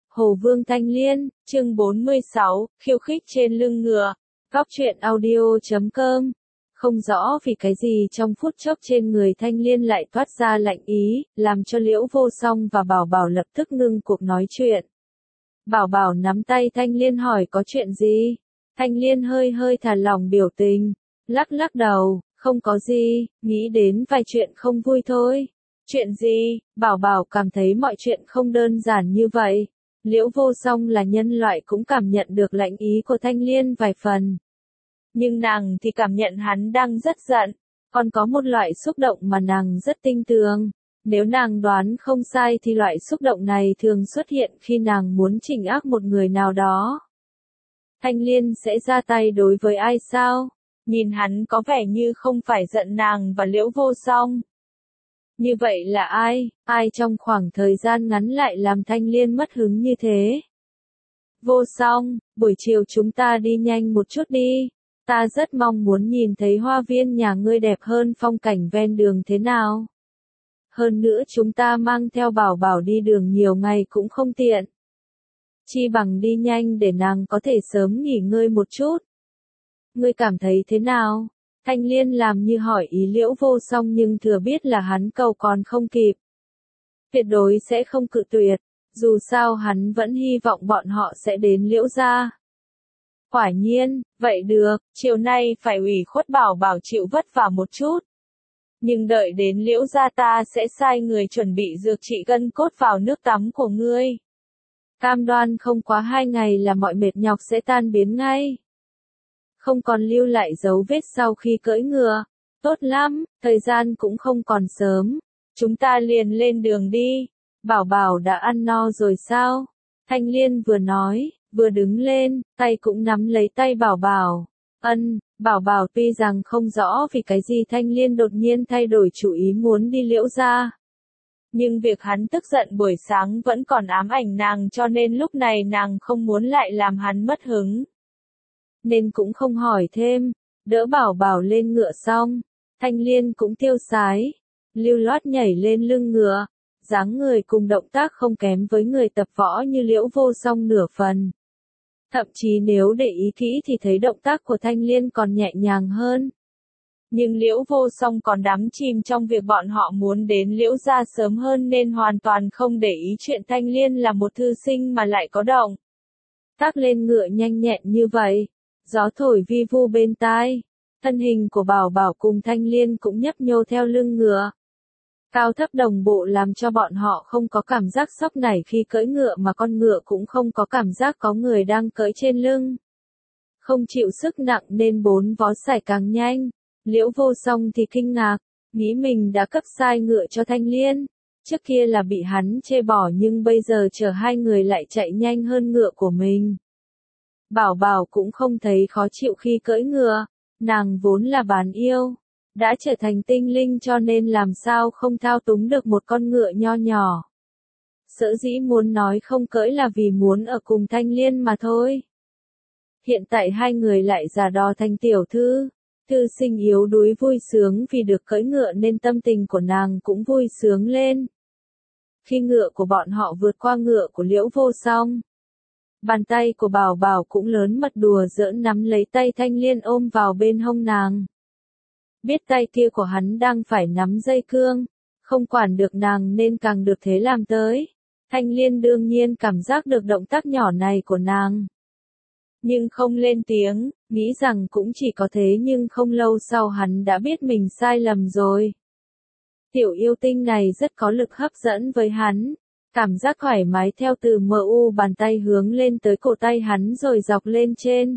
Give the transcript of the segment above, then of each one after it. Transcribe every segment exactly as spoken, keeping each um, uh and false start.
Hồ Vương Thanh Liên, chương bốn mươi sáu, khiêu khích trên lưng ngựa. Góc truyện audio chấm com. Không rõ vì cái gì trong phút chốc trên người Thanh Liên lại toát ra lạnh ý, làm cho Liễu Vô Song và Bảo Bảo lập tức ngưng cuộc nói chuyện. Bảo Bảo nắm tay Thanh Liên hỏi có chuyện gì? Thanh Liên hơi hơi thả lỏng biểu tình, lắc lắc đầu, không có gì, nghĩ đến vài chuyện không vui thôi. Chuyện gì? Bảo Bảo cảm thấy mọi chuyện không đơn giản như vậy. Liễu Vô Song là nhân loại cũng cảm nhận được lạnh ý của Thanh Liên vài phần. Nhưng nàng thì cảm nhận hắn đang rất giận, còn có một loại xúc động mà nàng rất tinh tường. Nếu nàng đoán không sai thì loại xúc động này thường xuất hiện khi nàng muốn trừng ác một người nào đó. Thanh Liên sẽ ra tay đối với ai sao? Nhìn hắn có vẻ như không phải giận nàng và Liễu Vô Song. Như vậy là ai? Ai trong khoảng thời gian ngắn lại làm Thanh Liên mất hứng như thế? Vô Song, buổi chiều chúng ta đi nhanh một chút đi. Ta rất mong muốn nhìn thấy hoa viên nhà ngươi đẹp hơn phong cảnh ven đường thế nào. Hơn nữa chúng ta mang theo Bảo Bảo đi đường nhiều ngày cũng không tiện. Chi bằng đi nhanh để nàng có thể sớm nghỉ ngơi một chút. Ngươi cảm thấy thế nào? Thanh Liên làm như hỏi ý Liễu Vô Song nhưng thừa biết là hắn cầu còn không kịp. Tuyệt đối sẽ không cự tuyệt, dù sao hắn vẫn hy vọng bọn họ sẽ đến Liễu gia. Quả nhiên, vậy được, chiều nay phải ủy khuất Bảo Bảo chịu vất vả một chút. Nhưng đợi đến Liễu gia ta sẽ sai người chuẩn bị dược trị gân cốt vào nước tắm của ngươi. Cam đoan không quá hai ngày là mọi mệt nhọc sẽ tan biến ngay. Không còn lưu lại dấu vết sau khi cưỡi ngựa. Tốt lắm, thời gian cũng không còn sớm. Chúng ta liền lên đường đi. Bảo Bảo đã ăn no rồi sao? Thanh Liên vừa nói, vừa đứng lên, tay cũng nắm lấy tay Bảo Bảo. Ân, Bảo Bảo tuy rằng không rõ vì cái gì Thanh Liên đột nhiên thay đổi chủ ý muốn đi Liễu gia. Nhưng việc hắn tức giận buổi sáng vẫn còn ám ảnh nàng cho nên lúc này nàng không muốn lại làm hắn mất hứng. Nên cũng không hỏi thêm, đỡ Bảo Bảo lên ngựa xong, Thanh Liên cũng tiêu sái, lưu loát nhảy lên lưng ngựa, dáng người cùng động tác không kém với người tập võ như Liễu Vô Song nửa phần. Thậm chí nếu để ý kỹ thì thấy động tác của Thanh Liên còn nhẹ nhàng hơn. Nhưng Liễu Vô Song còn đắm chìm trong việc bọn họ muốn đến Liễu gia sớm hơn nên hoàn toàn không để ý chuyện Thanh Liên là một thư sinh mà lại có động tác lên ngựa nhanh nhẹn như vậy. Gió thổi vi vu bên tai, thân hình của Bảo Bảo cùng Thanh Liên cũng nhấp nhô theo lưng ngựa. Cao thấp đồng bộ làm cho bọn họ không có cảm giác sốc nảy khi cưỡi ngựa mà con ngựa cũng không có cảm giác có người đang cưỡi trên lưng. Không chịu sức nặng nên bốn vó sải càng nhanh. Liễu Vô Song thì kinh ngạc, nghĩ mình đã cấp sai ngựa cho Thanh Liên. Trước kia là bị hắn chê bỏ nhưng bây giờ chở hai người lại chạy nhanh hơn ngựa của mình. Bảo Bảo cũng không thấy khó chịu khi cưỡi ngựa, nàng vốn là bán yêu, đã trở thành tinh linh cho nên làm sao không thao túng được một con ngựa nho nhỏ. Sở dĩ muốn nói không cưỡi là vì muốn ở cùng Thanh Liên mà thôi. Hiện tại hai người lại giả đò thành tiểu thư, thư sinh yếu đuối vui sướng vì được cưỡi ngựa nên tâm tình của nàng cũng vui sướng lên. Khi ngựa của bọn họ vượt qua ngựa của Liễu Vô Song, bàn tay của Bảo Bảo cũng lớn mật đùa giỡn nắm lấy tay Thanh Liên ôm vào bên hông nàng. Biết tay kia của hắn đang phải nắm dây cương, không quản được nàng nên càng được thế làm tới. Thanh Liên đương nhiên cảm giác được động tác nhỏ này của nàng. Nhưng không lên tiếng, nghĩ rằng cũng chỉ có thế nhưng không lâu sau hắn đã biết mình sai lầm rồi. Tiểu yêu tinh này rất có lực hấp dẫn với hắn. Cảm giác thoải mái theo từ mờ u bàn tay hướng lên tới cổ tay hắn rồi dọc lên trên.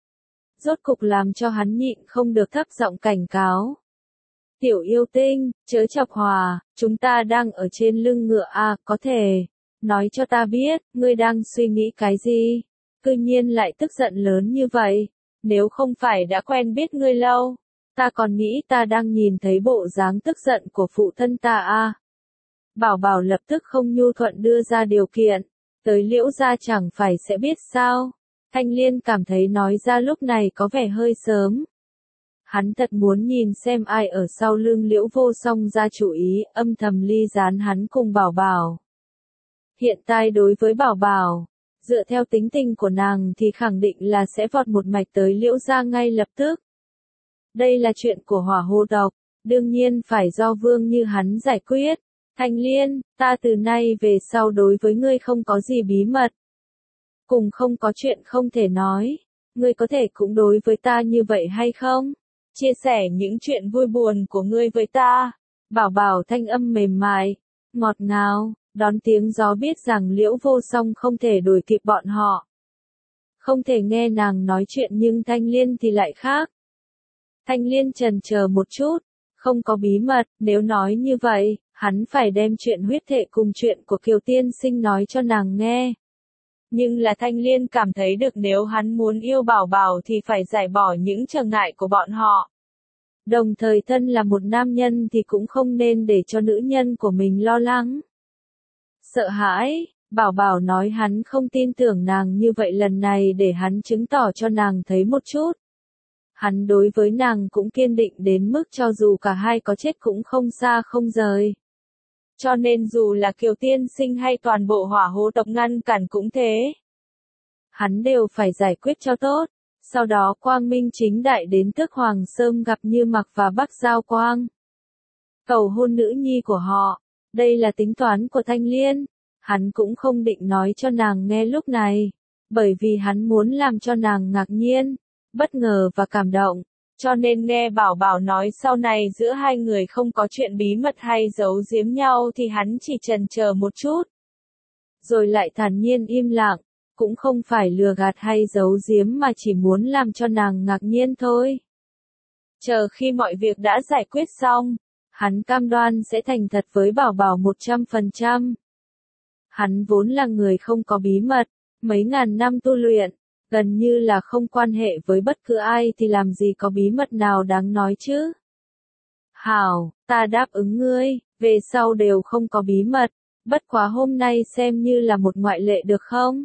Rốt cục làm cho hắn nhịn không được thấp giọng cảnh cáo. Tiểu yêu tinh, chớ chọc hòa, chúng ta đang ở trên lưng ngựa à, có thể. Nói cho ta biết, ngươi đang suy nghĩ cái gì? Cư nhiên lại tức giận lớn như vậy. Nếu không phải đã quen biết ngươi lâu, ta còn nghĩ ta đang nhìn thấy bộ dáng tức giận của phụ thân ta à. Bảo Bảo lập tức không nhu thuận đưa ra điều kiện, tới Liễu gia chẳng phải sẽ biết sao. Thanh Liên cảm thấy nói ra lúc này có vẻ hơi sớm. Hắn thật muốn nhìn xem ai ở sau lưng Liễu Vô Song ra chủ ý, âm thầm ly gián hắn cùng Bảo Bảo. Hiện tại đối với Bảo Bảo, dựa theo tính tình của nàng thì khẳng định là sẽ vọt một mạch tới Liễu gia ngay lập tức. Đây là chuyện của hỏa hồ tộc, đương nhiên phải do vương như hắn giải quyết. Thanh Liên, ta từ nay về sau đối với ngươi không có gì bí mật. Cùng không có chuyện không thể nói. Ngươi có thể cũng đối với ta như vậy hay không? Chia sẻ những chuyện vui buồn của ngươi với ta. Bảo Bảo thanh âm mềm mại, ngọt ngào, đón tiếng gió biết rằng Liễu Vô Song không thể đuổi kịp bọn họ. Không thể nghe nàng nói chuyện nhưng Thanh Liên thì lại khác. Thanh Liên chần chờ một chút, không có bí mật, nếu nói như vậy, hắn phải đem chuyện huyết thệ cùng chuyện của Kiều Tiên Sinh nói cho nàng nghe. Nhưng là Thanh Liên cảm thấy được nếu hắn muốn yêu Bảo Bảo thì phải giải bỏ những trở ngại của bọn họ. Đồng thời thân là một nam nhân thì cũng không nên để cho nữ nhân của mình lo lắng. Sợ hãi, Bảo Bảo nói hắn không tin tưởng nàng như vậy lần này để hắn chứng tỏ cho nàng thấy một chút. Hắn đối với nàng cũng kiên định đến mức cho dù cả hai có chết cũng không xa không rời. Cho nên dù là Kiều Tiên Sinh hay toàn bộ hỏa hồ tộc ngăn cản cũng thế. Hắn đều phải giải quyết cho tốt. Sau đó quang minh chính đại đến Tước Hoàng Sơm gặp Như Mặc và Bắc Giao Quang. Cầu hôn nữ nhi của họ. Đây là tính toán của Thanh Liên. Hắn cũng không định nói cho nàng nghe lúc này. Bởi vì hắn muốn làm cho nàng ngạc nhiên, bất ngờ và cảm động. Cho nên nghe Bảo Bảo nói sau này giữa hai người không có chuyện bí mật hay giấu giếm nhau thì hắn chỉ chần chờ một chút. Rồi lại thản nhiên im lặng, cũng không phải lừa gạt hay giấu giếm mà chỉ muốn làm cho nàng ngạc nhiên thôi. Chờ khi mọi việc đã giải quyết xong, hắn cam đoan sẽ thành thật với Bảo Bảo một trăm phần trăm. Hắn vốn là người không có bí mật, mấy ngàn năm tu luyện, gần như là không quan hệ với bất cứ ai thì làm gì có bí mật nào đáng nói chứ. Hảo, ta đáp ứng ngươi, về sau đều không có bí mật, bất quá hôm nay xem như là một ngoại lệ được không?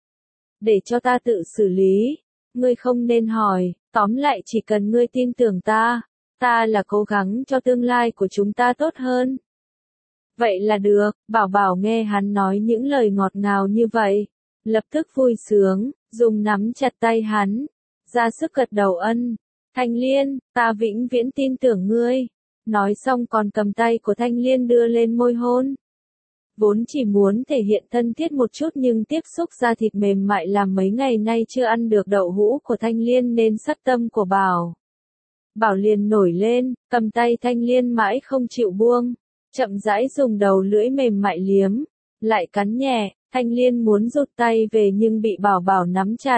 Để cho ta tự xử lý, ngươi không nên hỏi, tóm lại chỉ cần ngươi tin tưởng ta, ta là cố gắng cho tương lai của chúng ta tốt hơn. Vậy là được, Bảo Bảo nghe hắn nói những lời ngọt ngào như vậy, lập tức vui sướng, dùng nắm chặt tay hắn, ra sức gật đầu ân. Thanh Liên, ta vĩnh viễn tin tưởng ngươi. Nói xong còn cầm tay của Thanh Liên đưa lên môi hôn. Vốn chỉ muốn thể hiện thân thiết một chút nhưng tiếp xúc da thịt mềm mại làm mấy ngày nay chưa ăn được đậu hũ của Thanh Liên nên sắc tâm của Bảo. Bảo liền nổi lên, cầm tay Thanh Liên mãi không chịu buông, chậm rãi dùng đầu lưỡi mềm mại liếm, lại cắn nhẹ. Thanh Liên muốn rụt tay về nhưng bị Bảo Bảo nắm chặt.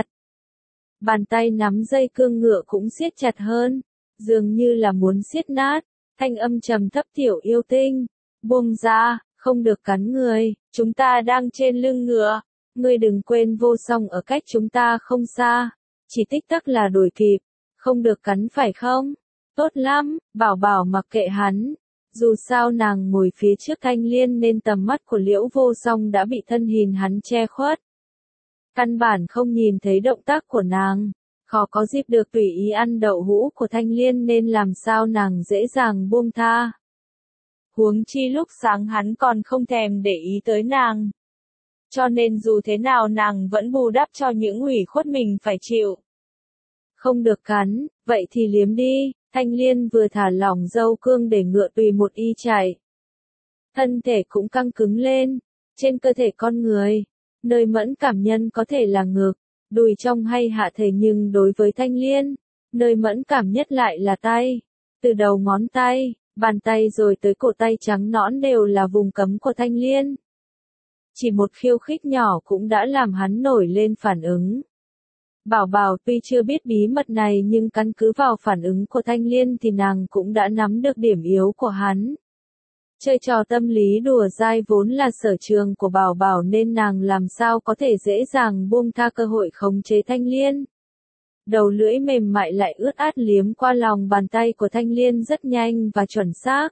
Bàn tay nắm dây cương ngựa cũng siết chặt hơn, dường như là muốn siết nát. Thanh âm trầm thấp Tiểu yêu tinh, buông ra, không được cắn người, chúng ta đang trên lưng ngựa. Ngươi đừng quên Vô Song ở cách chúng ta không xa, chỉ tích tắc là đuổi kịp, không được cắn phải không? Tốt lắm, Bảo Bảo mặc kệ hắn. Dù sao nàng ngồi phía trước Thanh Liên nên tầm mắt của Liễu Vô Song đã bị thân hình hắn che khuất. Căn bản không nhìn thấy động tác của nàng, khó có dịp được tùy ý ăn đậu hũ của Thanh Liên nên làm sao nàng dễ dàng buông tha. Huống chi lúc sáng hắn còn không thèm để ý tới nàng. Cho nên dù thế nào nàng vẫn bù đắp cho những ủy khuất mình phải chịu. Không được cắn, vậy thì liếm đi. Thanh Liên vừa thả lỏng dâu cương để ngựa tùy một y chạy. Thân thể cũng căng cứng lên. Trên cơ thể con người, nơi mẫn cảm nhân có thể là ngực, đùi trong hay hạ thể nhưng đối với Thanh Liên, nơi mẫn cảm nhất lại là tay. Từ đầu ngón tay, bàn tay rồi tới cổ tay trắng nõn đều là vùng cấm của Thanh Liên. Chỉ một khiêu khích nhỏ cũng đã làm hắn nổi lên phản ứng. Bảo Bảo tuy chưa biết bí mật này nhưng căn cứ vào phản ứng của Thanh Liên thì nàng cũng đã nắm được điểm yếu của hắn. Chơi trò tâm lý đùa dai vốn là sở trường của Bảo Bảo nên nàng làm sao có thể dễ dàng buông tha cơ hội khống chế Thanh Liên. Đầu lưỡi mềm mại lại ướt át liếm qua lòng bàn tay của Thanh Liên rất nhanh và chuẩn xác.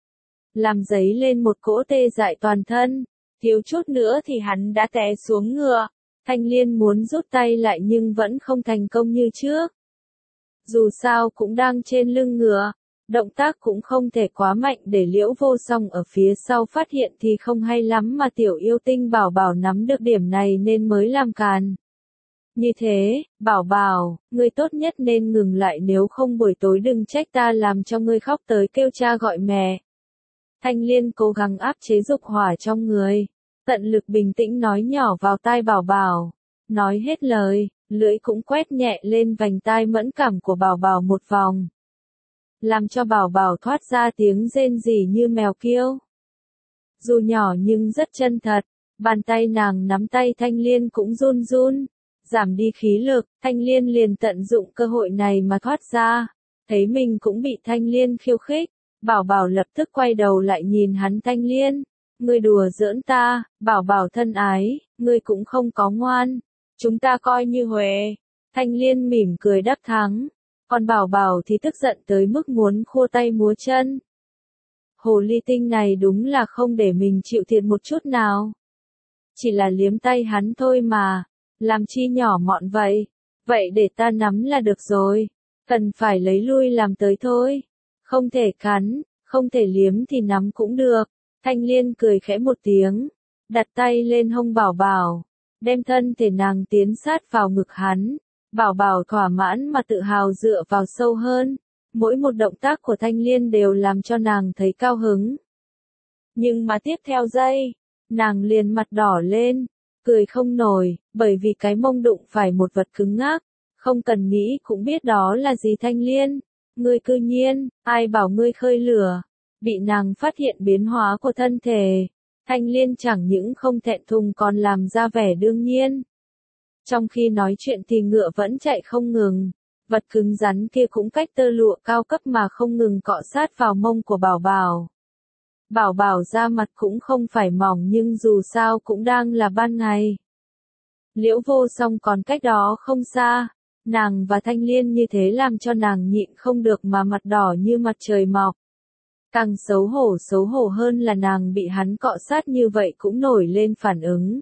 Làm dấy lên một cỗ tê dại toàn thân, thiếu chút nữa thì hắn đã té xuống ngựa. Thanh Liên muốn rút tay lại nhưng vẫn không thành công như trước. Dù sao cũng đang trên lưng ngựa, Động tác cũng không thể quá mạnh để Liễu Vô Song ở phía sau phát hiện thì không hay lắm mà tiểu yêu tinh Bảo Bảo nắm được điểm này nên mới làm càn. Như thế, Bảo Bảo, ngươi tốt nhất nên ngừng lại nếu không buổi tối đừng trách ta làm cho ngươi khóc tới kêu cha gọi mẹ. Thanh Liên cố gắng áp chế dục hỏa trong người, tận lực bình tĩnh nói nhỏ vào tai Bảo Bảo. Nói hết lời, lưỡi cũng quét nhẹ lên vành tai mẫn cảm của Bảo Bảo một vòng. Làm cho Bảo Bảo thoát ra tiếng rên rỉ như mèo kêu. Dù nhỏ nhưng rất chân thật, bàn tay nàng nắm tay Thanh Liên cũng run run. Giảm đi khí lực, Thanh Liên liền tận dụng cơ hội này mà thoát ra. Thấy mình cũng bị Thanh Liên khiêu khích, Bảo Bảo lập tức quay đầu lại nhìn hắn. Thanh Liên, ngươi đùa giỡn ta, Bảo Bảo thân ái, ngươi cũng không có ngoan. Chúng ta coi như huề. Thanh Liên mỉm cười đắc thắng. Còn Bảo Bảo thì tức giận tới mức muốn khua tay múa chân. Hồ ly tinh này đúng là không để mình chịu thiệt một chút nào. Chỉ là liếm tay hắn thôi mà. Làm chi nhỏ mọn vậy? Vậy để ta nắm là được rồi. Cần phải lấy lui làm tới thôi. Không thể cắn, không thể liếm thì nắm cũng được. Thanh Liên cười khẽ một tiếng. Đặt tay lên hông Bảo Bảo. Đem thân thể nàng tiến sát vào ngực hắn. Bảo Bảo thỏa mãn mà tự hào dựa vào sâu hơn. Mỗi một động tác của Thanh Liên đều làm cho nàng thấy cao hứng. Nhưng mà tiếp theo giây, nàng liền mặt đỏ lên. Cười không nổi, bởi vì cái mông đụng phải một vật cứng ngắc, không cần nghĩ cũng biết đó là gì. Thanh Liên, ngươi cư nhiên, ai bảo ngươi khơi lửa, bị nàng phát hiện biến hóa của thân thể. Thanh Liên chẳng những không thẹn thùng còn làm ra vẻ đương nhiên. Trong khi nói chuyện thì ngựa vẫn chạy không ngừng, vật cứng rắn kia cũng cách tơ lụa cao cấp mà không ngừng cọ sát vào mông của Bảo Bảo. Bảo Bảo da mặt cũng không phải mỏng nhưng dù sao cũng đang là ban ngày. Liễu Vô Song còn cách đó không xa, nàng và Thanh Liên như thế làm cho nàng nhịn không được mà mặt đỏ như mặt trời mọc. Càng xấu hổ xấu hổ hơn là nàng bị hắn cọ sát như vậy cũng nổi lên phản ứng.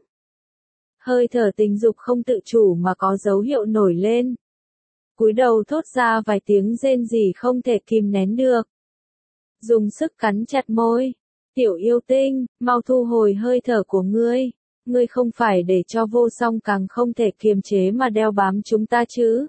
Hơi thở tình dục không tự chủ mà có dấu hiệu nổi lên. Cúi đầu thốt ra vài tiếng rên rỉ không thể kìm nén được. Dùng sức cắn chặt môi. Tiểu yêu tinh, mau thu hồi hơi thở của ngươi. Ngươi không phải để cho Vô Song càng không thể kiềm chế mà đeo bám chúng ta chứ.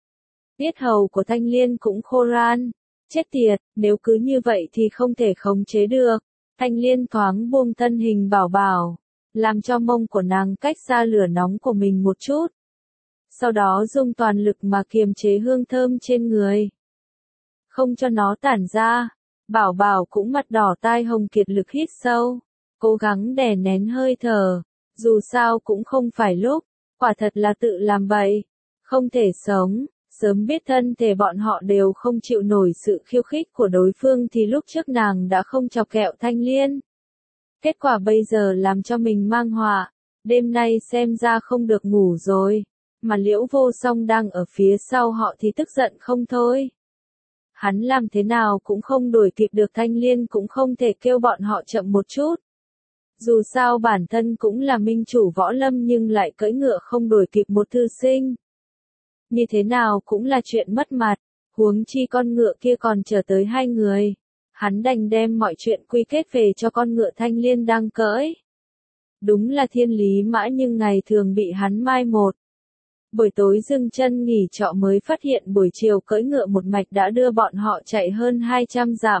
Tiết hầu của Thanh Liên cũng khô ran. Chết tiệt, nếu cứ như vậy thì không thể khống chế được. Thanh Liên thoáng buông thân hình Bảo Bảo, làm cho mông của nàng cách xa lửa nóng của mình một chút. Sau đó dùng toàn lực mà kiềm chế hương thơm trên người. Không cho nó tản ra. Bảo Bảo cũng mặt đỏ tai hồng kiệt lực hít sâu. Cố gắng đè nén hơi thở. Dù sao cũng không phải lúc. Quả thật là tự làm bậy. Không thể sống. Sớm biết thân thể bọn họ đều không chịu nổi sự khiêu khích của đối phương thì lúc trước nàng đã không chọc kẹo Thanh Liên. Kết quả bây giờ làm cho mình mang họa. Đêm nay xem ra không được ngủ rồi. Mà Liễu Vô Song đang ở phía sau họ thì tức giận không thôi. Hắn làm thế nào cũng không đuổi kịp được Thanh Liên cũng không thể kêu bọn họ chậm một chút. Dù sao bản thân cũng là minh chủ võ lâm nhưng lại cưỡi ngựa không đuổi kịp một thư sinh. Như thế nào cũng là chuyện mất mặt, huống chi con ngựa kia còn chờ tới hai người. Hắn đành đem mọi chuyện quy kết về cho con ngựa Thanh Liên đang cưỡi. Đúng là thiên lý mã nhưng ngày thường bị hắn mai một. Buổi tối dừng chân nghỉ trọ mới phát hiện buổi chiều cưỡi ngựa một mạch đã đưa bọn họ chạy hơn hai trăm dặm.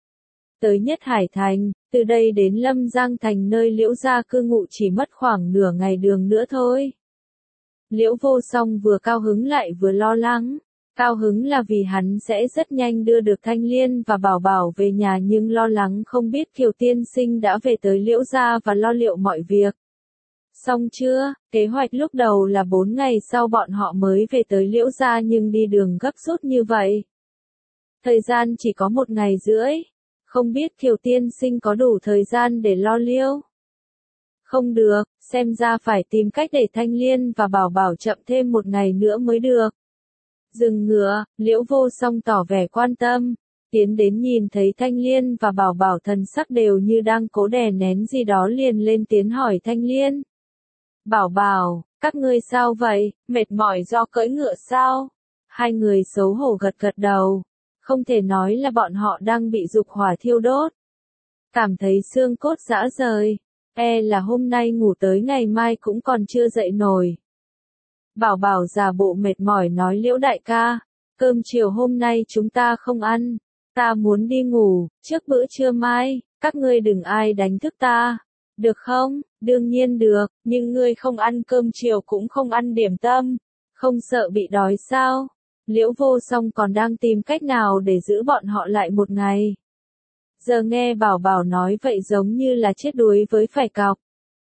Tới Nhất Hải Thành, từ đây đến Lâm Giang Thành nơi Liễu gia cư ngụ chỉ mất khoảng nửa ngày đường nữa thôi. Liễu Vô Song vừa cao hứng lại vừa lo lắng. Cao hứng là vì hắn sẽ rất nhanh đưa được Thanh Liên và Bảo Bảo về nhà nhưng lo lắng không biết Kiều tiên sinh đã về tới Liễu gia và lo liệu mọi việc. Xong chưa, kế hoạch lúc đầu là bốn ngày sau bọn họ mới về tới Liễu gia nhưng đi đường gấp rút như vậy. Thời gian chỉ có một ngày rưỡi. Không biết Kiều tiên sinh có đủ thời gian để lo liệu. Không được, xem ra phải tìm cách để Thanh Liên và Bảo Bảo chậm thêm một ngày nữa mới được. Dừng ngựa, Liễu Vô Song tỏ vẻ quan tâm. Tiến đến nhìn thấy Thanh Liên và Bảo Bảo thần sắc đều như đang cố đè nén gì đó liền lên tiếng hỏi Thanh Liên. Bảo Bảo, các ngươi sao vậy, mệt mỏi do cưỡi ngựa sao? Hai người xấu hổ gật gật đầu. Không thể nói là bọn họ đang bị dục hỏa thiêu đốt. Cảm thấy xương cốt rã rời. E là hôm nay ngủ tới ngày mai cũng còn chưa dậy nổi. Bảo Bảo giả bộ mệt mỏi nói Liễu đại ca, cơm chiều hôm nay chúng ta không ăn. Ta muốn đi ngủ, trước bữa trưa mai, các ngươi đừng ai đánh thức ta. Được không? Đương nhiên được, nhưng ngươi không ăn cơm chiều cũng không ăn điểm tâm. Không sợ bị đói sao? Liễu Vô Song còn đang tìm cách nào để giữ bọn họ lại một ngày. Giờ nghe Bảo Bảo nói vậy giống như là chết đuối với phải cọc.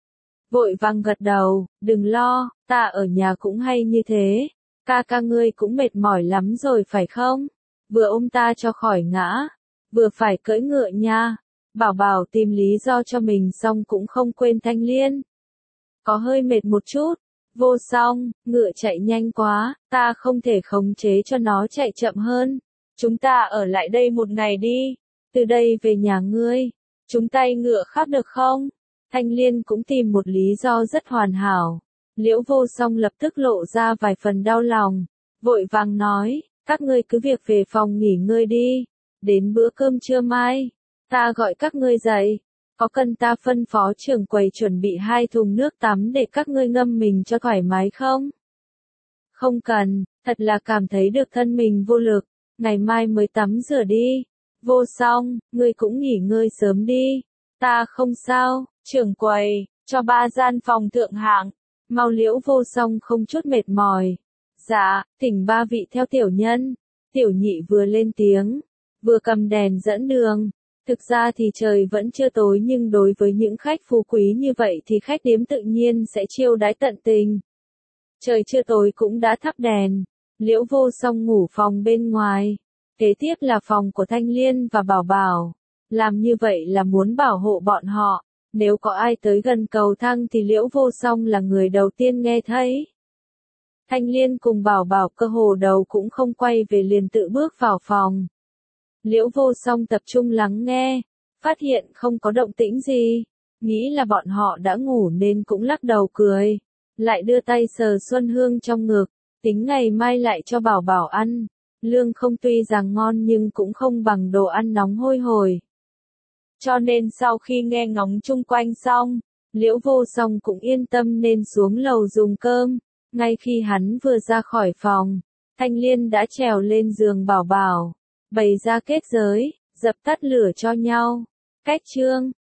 Vội vàng gật đầu, đừng lo, ta ở nhà cũng hay như thế. Ca ca ngươi cũng mệt mỏi lắm rồi phải không? Vừa ôm ta cho khỏi ngã, vừa phải cưỡi ngựa nha. Bảo Bảo tìm lý do cho mình xong cũng không quên Thanh Liên. Có hơi mệt một chút. Vô Song, ngựa chạy nhanh quá, ta không thể khống chế cho nó chạy chậm hơn. Chúng ta ở lại đây một ngày đi. Từ đây về nhà ngươi. Chúng tay ngựa khác được không? Thanh Liên cũng tìm một lý do rất hoàn hảo. Liễu Vô Song lập tức lộ ra vài phần đau lòng. Vội vàng nói, các ngươi cứ việc về phòng nghỉ ngơi đi. Đến bữa cơm trưa mai, ta gọi các ngươi dậy. Có cần ta phân phó trưởng quầy chuẩn bị hai thùng nước tắm để các ngươi ngâm mình cho thoải mái không? Không cần, thật là cảm thấy được thân mình vô lực. Ngày mai mới tắm rửa đi. Vô Song, ngươi cũng nghỉ ngơi sớm đi. Ta không sao, trưởng quầy, cho ba gian phòng thượng hạng. Mau. Liễu Vô Song không chút mệt mỏi. Dạ, thỉnh ba vị theo tiểu nhân. Tiểu nhị vừa lên tiếng, vừa cầm đèn dẫn đường. Thực ra thì trời vẫn chưa tối nhưng đối với những khách phú quý như vậy thì khách điếm tự nhiên sẽ chiêu đãi tận tình. Trời chưa tối cũng đã thắp đèn. Liễu Vô Song ngủ phòng bên ngoài. Kế tiếp là phòng của Thanh Liên và Bảo Bảo. Làm như vậy là muốn bảo hộ bọn họ. Nếu có ai tới gần cầu thang thì Liễu Vô Song là người đầu tiên nghe thấy. Thanh Liên cùng Bảo Bảo cơ hồ đầu cũng không quay về liền tự bước vào phòng. Liễu Vô Song tập trung lắng nghe, phát hiện không có động tĩnh gì, nghĩ là bọn họ đã ngủ nên cũng lắc đầu cười, lại đưa tay sờ Xuân Hương trong ngực, tính ngày mai lại cho Bảo Bảo ăn, lương không tuy rằng ngon nhưng cũng không bằng đồ ăn nóng hôi hổi. Cho nên sau khi nghe ngóng chung quanh xong, Liễu Vô Song cũng yên tâm nên xuống lầu dùng cơm, ngay khi hắn vừa ra khỏi phòng, Thanh Liên đã trèo lên giường Bảo Bảo. Bày ra kết giới, dập tắt lửa cho nhau. Cách chương